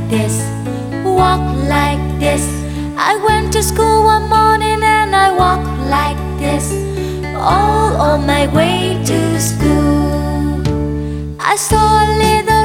this, walk like this. I went to school one morning and I walked like this, all on my way to school. I saw a little